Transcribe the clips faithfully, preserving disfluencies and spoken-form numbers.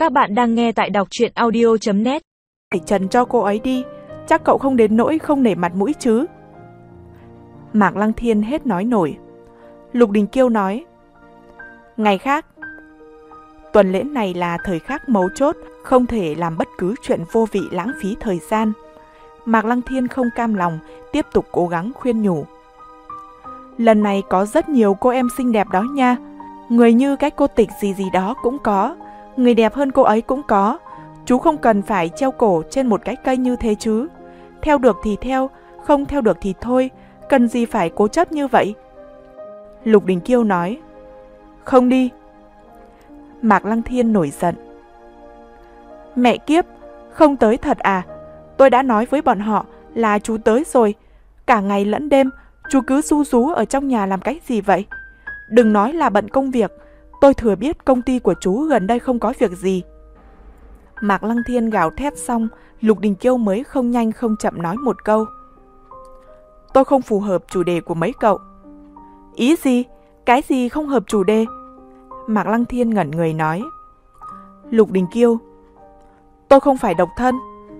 Các bạn đang nghe tại đọc truyện audio chấm net. Phải trần cho cô ấy đi, chắc cậu không đến nỗi không nể mặt mũi chứ. Mạc Lăng Thiên hết nói nổi. Lục Đình Kiêu nói, ngày khác. Tuần lễ này là thời khắc mấu chốt, không thể làm bất cứ chuyện vô vị lãng phí thời gian. Mạc Lăng Thiên không cam lòng, tiếp tục cố gắng khuyên nhủ. Lần này có rất nhiều cô em xinh đẹp đó nha. Người như cái cô Tịch gì gì đó cũng có, người đẹp hơn cô ấy cũng có. Chú không cần phải treo cổ trên một cái cây như thế chứ. Theo được thì theo, không theo được thì thôi, cần gì phải cố chấp như vậy. Lục Đình Kiêu nói, không đi. Mạc Lăng Thiên nổi giận. Mẹ kiếp, không tới thật à? Tôi đã nói với bọn họ là chú tới rồi. Cả ngày lẫn đêm, chú cứ ru rú ở trong nhà làm cái gì vậy? Đừng nói là bận công việc, tôi thừa biết công ty của chú gần đây không có việc gì. Mạc Lăng Thiên gào thét xong, Lục Đình Kiêu mới không nhanh không chậm nói một câu. Tôi không phù hợp chủ đề của mấy cậu. Ý gì? Cái gì không hợp chủ đề? Mạc Lăng Thiên ngẩn người nói. Lục Đình Kiêu, tôi không phải độc thân.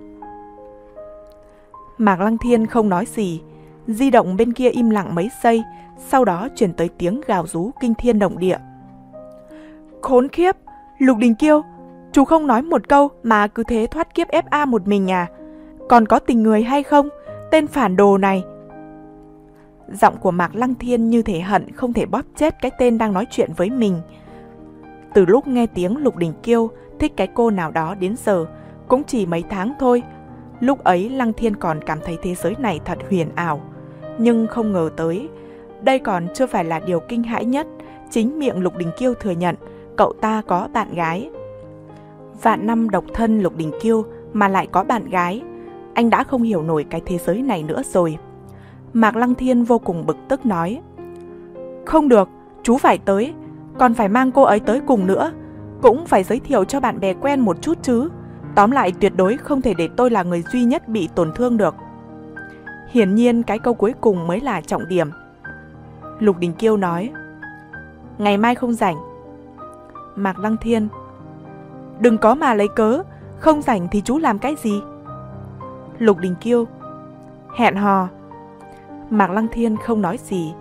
Mạc Lăng Thiên không nói gì. Di động bên kia im lặng mấy giây, sau đó chuyển tới tiếng gào rú kinh thiên động địa. Khốn khiếp, Lục Đình Kiêu, chú không nói một câu mà cứ thế thoát kiếp ép a một mình à? Còn có tình người hay không, tên phản đồ này? Giọng của Mạc Lăng Thiên như thể hận không thể bóp chết cái tên đang nói chuyện với mình. Từ lúc nghe tiếng Lục Đình Kiêu thích cái cô nào đó đến giờ, cũng chỉ mấy tháng thôi. Lúc ấy Lăng Thiên còn cảm thấy thế giới này thật huyền ảo. Nhưng không ngờ tới, đây còn chưa phải là điều kinh hãi nhất. Chính miệng Lục Đình Kiêu thừa nhận cậu ta có bạn gái. Vạn năm độc thân Lục Đình Kiêu mà lại có bạn gái. Anh đã không hiểu nổi cái thế giới này nữa rồi. Mạc Lăng Thiên vô cùng bực tức nói, không được, chú phải tới, còn phải mang cô ấy tới cùng nữa. Cũng phải giới thiệu cho bạn bè quen một chút chứ. Tóm lại tuyệt đối không thể để tôi là người duy nhất bị tổn thương được. Hiển nhiên cái câu cuối cùng mới là trọng điểm. Lục Đình Kiêu nói, ngày mai không rảnh. Mạc Lăng Thiên, đừng có mà lấy cớ, không rảnh thì chú làm cái gì? Lục Đình Kiêu, hẹn hò. Mạc Lăng Thiên không nói gì.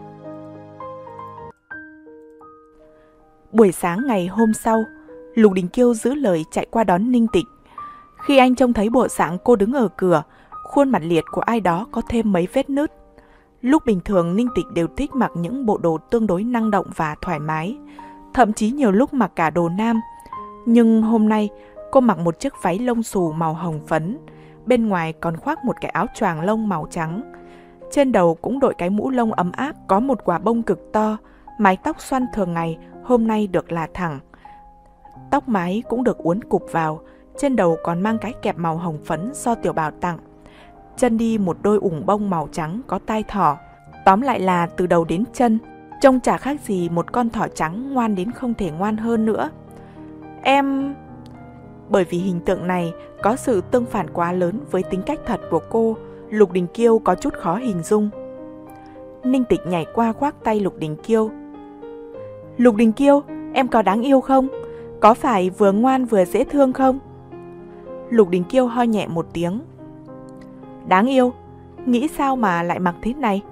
Buổi sáng ngày hôm sau, Lục Đình Kiêu giữ lời chạy qua đón Ninh Tịch. Khi anh trông thấy bộ dạng cô đứng ở cửa, khuôn mặt liệt của ai đó có thêm mấy vết nứt. Lúc bình thường Ninh Tịch đều thích mặc những bộ đồ tương đối năng động và thoải mái, thậm chí nhiều lúc mặc cả đồ nam. Nhưng hôm nay cô mặc một chiếc váy lông xù màu hồng phấn, bên ngoài còn khoác một cái áo choàng lông màu trắng. Trên đầu cũng đội cái mũ lông ấm áp có một quả bông cực to, mái tóc xoăn thường ngày hôm nay được là thẳng. Tóc mái cũng được uốn cụp vào, trên đầu còn mang cái kẹp màu hồng phấn do Tiểu Bảo tặng. Chân đi một đôi ủng bông màu trắng có tai thỏ. Tóm lại là từ đầu đến chân, trông chả khác gì một con thỏ trắng ngoan đến không thể ngoan hơn nữa. Em... Bởi vì hình tượng này có sự tương phản quá lớn với tính cách thật của cô, Lục Đình Kiêu có chút khó hình dung. Ninh Tịch nhảy qua khoác tay Lục Đình Kiêu. Lục Đình Kiêu, em có đáng yêu không? Có phải vừa ngoan vừa dễ thương không? Lục Đình Kiêu ho nhẹ một tiếng. Đáng yêu? Nghĩ sao mà lại mặc thế này?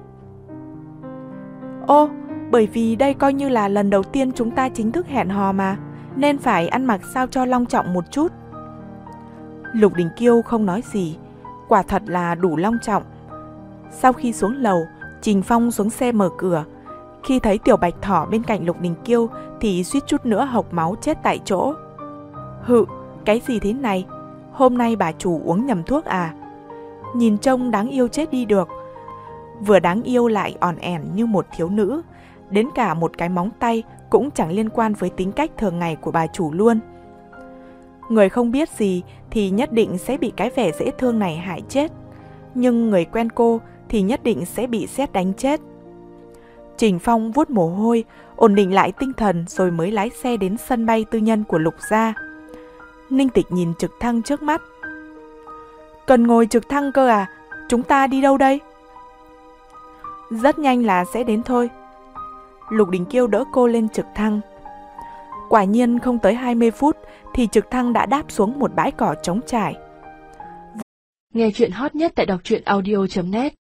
Ô, bởi vì đây coi như là lần đầu tiên chúng ta chính thức hẹn hò mà, nên phải ăn mặc sao cho long trọng một chút. Lục Đình Kiêu không nói gì, quả thật là đủ long trọng. Sau khi xuống lầu, Trình Phong xuống xe mở cửa. Khi thấy Tiểu Bạch Thỏ bên cạnh Lục Đình Kiêu thì suýt chút nữa hộc máu chết tại chỗ. Hự, cái gì thế này? Hôm nay bà chủ uống nhầm thuốc à? Nhìn trông đáng yêu chết đi được. Vừa đáng yêu lại ỏn ẻn như một thiếu nữ. Đến cả một cái móng tay cũng chẳng liên quan với tính cách thường ngày của bà chủ luôn. Người không biết gì thì nhất định sẽ bị cái vẻ dễ thương này hại chết. Nhưng người quen cô thì nhất định sẽ bị sét đánh chết. Trình Phong vuốt mồ hôi, ổn định lại tinh thần rồi mới lái xe đến sân bay tư nhân của Lục gia. Ninh Tịch nhìn trực thăng trước mắt. Cần ngồi trực thăng cơ à? Chúng ta đi đâu đây? Rất nhanh là sẽ đến thôi. Lục Đình Kiêu đỡ cô lên trực thăng. Quả nhiên không tới hai mươi phút thì trực thăng đã đáp xuống một bãi cỏ trống trải. Nghe chuyện hot nhất tại đọc truyện audio chấm net.